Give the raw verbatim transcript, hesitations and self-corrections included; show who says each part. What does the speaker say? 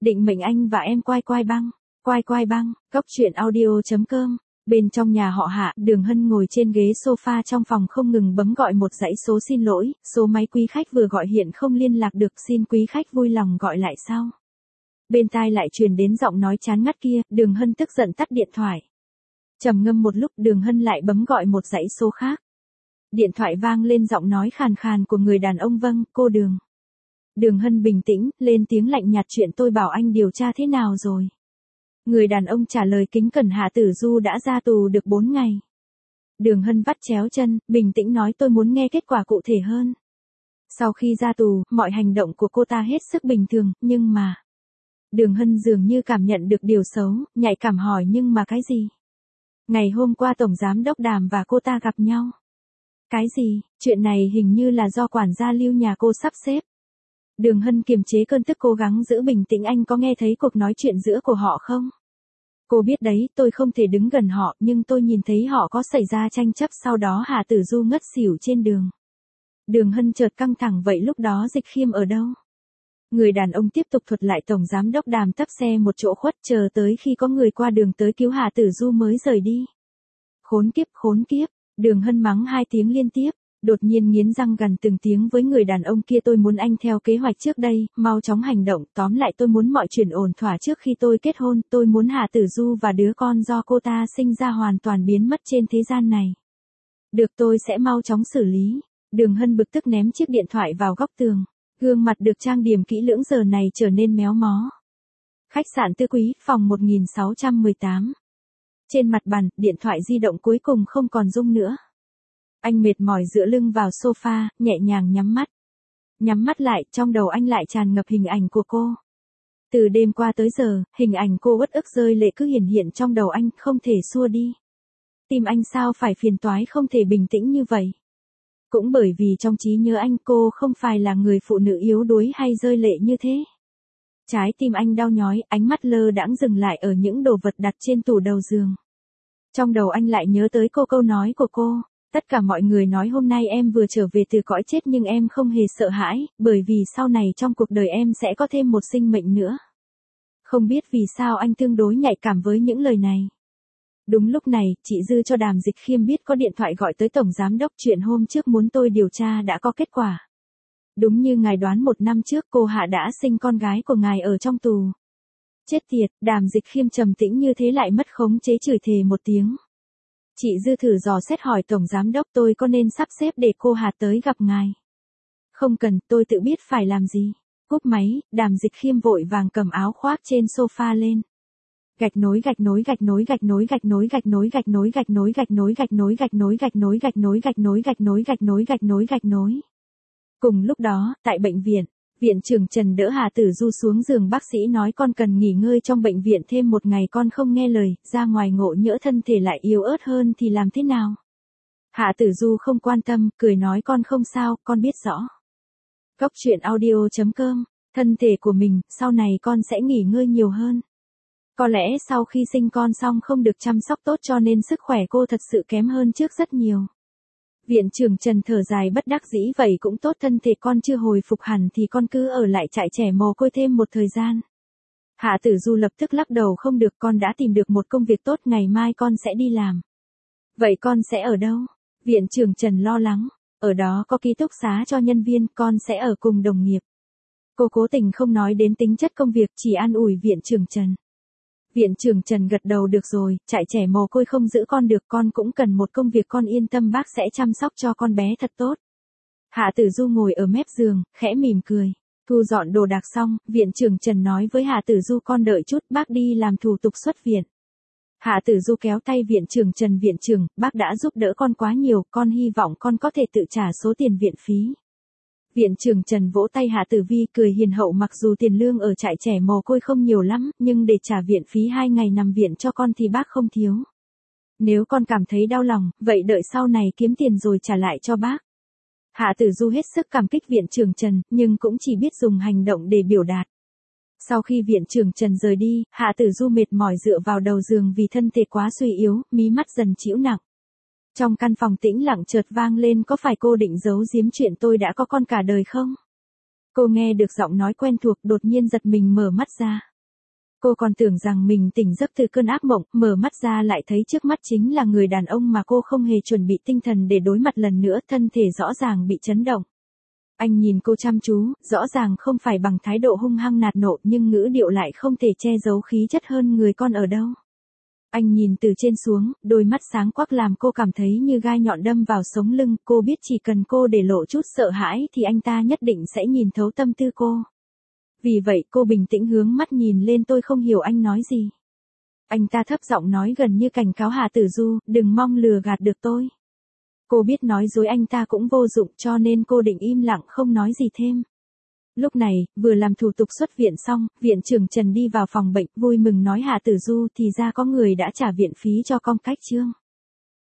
Speaker 1: Định mệnh anh và em quai quai băng, quai quai băng, góc truyện audio.com. Bên trong nhà họ Hạ, Đường Hân ngồi trên ghế sofa trong phòng không ngừng bấm gọi một dãy số xin lỗi, số máy quý khách vừa gọi hiện không liên lạc được, xin quý khách vui lòng gọi lại sau. Bên tai lại truyền đến giọng nói chán ngắt kia, Đường Hân tức giận tắt điện thoại. Trầm ngâm một lúc, Đường Hân lại bấm gọi một dãy số khác. Điện thoại vang lên giọng nói khàn khàn của người đàn ông. Vâng, cô Đường. Đường Hân bình tĩnh, lên tiếng lạnh nhạt, chuyện tôi bảo anh điều tra thế nào rồi? Người đàn ông trả lời kính cẩn, Hạ Tử Du đã ra tù được bốn ngày. Đường Hân vắt chéo chân, bình tĩnh nói, tôi muốn nghe kết quả cụ thể hơn. Sau khi ra tù, mọi hành động của cô ta hết sức bình thường, nhưng mà... Đường Hân dường như cảm nhận được điều xấu, nhạy cảm hỏi, nhưng mà cái gì? Ngày hôm qua Tổng Giám Đốc Đàm và cô ta gặp nhau. Cái gì? Chuyện này hình như là do quản gia Lưu nhà cô sắp xếp. Đường Hân kiềm chế cơn tức, cố gắng giữ bình tĩnh, anh có nghe thấy cuộc nói chuyện giữa của họ không? Cô biết đấy, tôi không thể đứng gần họ, nhưng tôi nhìn thấy họ có xảy ra tranh chấp, sau đó Hạ Tử Du ngất xỉu trên đường. Đường Hân chợt căng thẳng, vậy lúc đó Dịch Khiêm ở đâu? Người đàn ông tiếp tục thuật lại, Tổng Giám Đốc Đàm tấp xe một chỗ khuất, chờ tới khi có người qua đường tới cứu Hạ Tử Du mới rời đi. Khốn kiếp, khốn kiếp, Đường Hân mắng hai tiếng liên tiếp. Đột nhiên nghiến răng gằn từng tiếng với người đàn ông kia, tôi muốn anh theo kế hoạch trước đây, mau chóng hành động, tóm lại tôi muốn mọi chuyện ổn thỏa trước khi tôi kết hôn, tôi muốn Hạ Tử Du và đứa con do cô ta sinh ra hoàn toàn biến mất trên thế gian này. Được, tôi sẽ mau chóng xử lý. Đường Hân bực tức ném chiếc điện thoại vào góc tường, gương mặt được trang điểm kỹ lưỡng giờ này trở nên méo mó. Khách sạn Tư Quý, phòng một nghìn sáu trăm mười tám. Trên mặt bàn, điện thoại di động cuối cùng không còn rung nữa. Anh mệt mỏi dựa lưng vào sofa, nhẹ nhàng nhắm mắt. Nhắm mắt lại, trong đầu anh lại tràn ngập hình ảnh của cô. Từ đêm qua tới giờ, hình ảnh cô uất ức rơi lệ cứ hiển hiện trong đầu anh, không thể xua đi. Tim anh sao phải phiền toái, không thể bình tĩnh như vậy. Cũng bởi vì trong trí nhớ anh, cô không phải là người phụ nữ yếu đuối hay rơi lệ như thế. Trái tim anh đau nhói, ánh mắt lơ đãng dừng lại ở những đồ vật đặt trên tủ đầu giường. Trong đầu anh lại nhớ tới cô câu nói của cô. Tất cả mọi người nói hôm nay em vừa trở về từ cõi chết, nhưng em không hề sợ hãi, bởi vì sau này trong cuộc đời em sẽ có thêm một sinh mệnh nữa. Không biết vì sao anh tương đối nhạy cảm với những lời này. Đúng lúc này, chị Dư cho Đàm Dịch Khiêm biết có điện thoại gọi tới Tổng Giám Đốc, chuyện hôm trước muốn tôi điều tra đã có kết quả. Đúng như ngài đoán, một năm trước cô Hạ đã sinh con gái của ngài ở trong tù. Chết tiệt, Đàm Dịch Khiêm trầm tĩnh như thế lại mất khống chế, chửi thề một tiếng. Chị Dư thử dò xét hỏi, Tổng Giám Đốc, tôi có nên sắp xếp để cô Hạ tới gặp ngài? Không cần, tôi tự biết phải làm gì. Cúp máy, Đàm Dịch Khiêm vội vàng cầm áo khoác trên sofa lên. Gạch nối gạch nối gạch nối gạch nối gạch nối gạch nối gạch nối gạch nối gạch nối gạch nối gạch nối gạch nối gạch nối gạch nối gạch nối gạch nối gạch nối gạch nối. Cùng lúc đó, tại bệnh viện, viện trưởng Trần đỡ Hạ Tử Du xuống giường, bác sĩ nói con cần nghỉ ngơi trong bệnh viện thêm một ngày, con không nghe lời, ra ngoài ngộ nhỡ thân thể lại yếu ớt hơn thì làm thế nào? Hạ Tử Du không quan tâm, cười nói con không sao, con biết rõ. Góc truyện audio.com, thân thể của mình, sau này con sẽ nghỉ ngơi nhiều hơn. Có lẽ sau khi sinh con xong không được chăm sóc tốt cho nên sức khỏe cô thật sự kém hơn trước rất nhiều. Viện trưởng Trần thở dài bất đắc dĩ, vậy cũng tốt, thân thể con chưa hồi phục hẳn thì con cứ ở lại trại trẻ mồ côi thêm một thời gian. Hạ Tử Du lập tức lắc đầu, không được, con đã tìm được một công việc tốt, ngày mai con sẽ đi làm. Vậy con sẽ ở đâu? Viện trưởng Trần lo lắng. Ở đó có ký túc xá cho nhân viên, con sẽ ở cùng đồng nghiệp. Cô cố tình không nói đến tính chất công việc, chỉ an ủi viện trưởng Trần. Viện trưởng Trần gật đầu, được rồi, trại trẻ mồ côi không giữ con được, con cũng cần một công việc, con yên tâm, bác sẽ chăm sóc cho con bé thật tốt. Hạ Tử Du ngồi ở mép giường, khẽ mỉm cười. Thu dọn đồ đạc xong, viện trưởng Trần nói với Hạ Tử Du, con đợi chút, bác đi làm thủ tục xuất viện. Hạ Tử Du kéo tay viện trưởng Trần, viện trưởng, bác đã giúp đỡ con quá nhiều, con hy vọng con có thể tự trả số tiền viện phí. Viện trưởng Trần vỗ tay Hạ Tử Vi, cười hiền hậu, mặc dù tiền lương ở trại trẻ mồ côi không nhiều lắm, nhưng để trả viện phí hai ngày nằm viện cho con thì bác không thiếu. Nếu con cảm thấy đau lòng, vậy đợi sau này kiếm tiền rồi trả lại cho bác. Hạ Tử Du hết sức cảm kích viện trưởng Trần, nhưng cũng chỉ biết dùng hành động để biểu đạt. Sau khi viện trưởng Trần rời đi, Hạ Tử Du mệt mỏi dựa vào đầu giường vì thân thể quá suy yếu, mí mắt dần chịu nặng. Trong căn phòng tĩnh lặng chợt vang lên, có phải cô định giấu giếm chuyện tôi đã có con cả đời không? Cô nghe được giọng nói quen thuộc, đột nhiên giật mình mở mắt ra. Cô còn tưởng rằng mình tỉnh giấc từ cơn ác mộng, mở mắt ra lại thấy trước mắt chính là người đàn ông mà cô không hề chuẩn bị tinh thần để đối mặt lần nữa, thân thể rõ ràng bị chấn động. Anh nhìn cô chăm chú, rõ ràng không phải bằng thái độ hung hăng nạt nộ nhưng ngữ điệu lại không thể che giấu khí chất hơn người con ở đâu. Anh nhìn từ trên xuống, đôi mắt sáng quắc làm cô cảm thấy như gai nhọn đâm vào sống lưng, cô biết chỉ cần cô để lộ chút sợ hãi thì anh ta nhất định sẽ nhìn thấu tâm tư cô. Vì vậy cô bình tĩnh hướng mắt nhìn lên, tôi không hiểu anh nói gì. Anh ta thấp giọng nói gần như cảnh cáo Hà Tử Du, đừng mong lừa gạt được tôi. Cô biết nói dối anh ta cũng vô dụng cho nên cô định im lặng không nói gì thêm. Lúc này, vừa làm thủ tục xuất viện xong, viện trưởng Trần đi vào phòng bệnh vui mừng nói Hà Tử Du thì ra có người đã trả viện phí cho Công Cách Trương.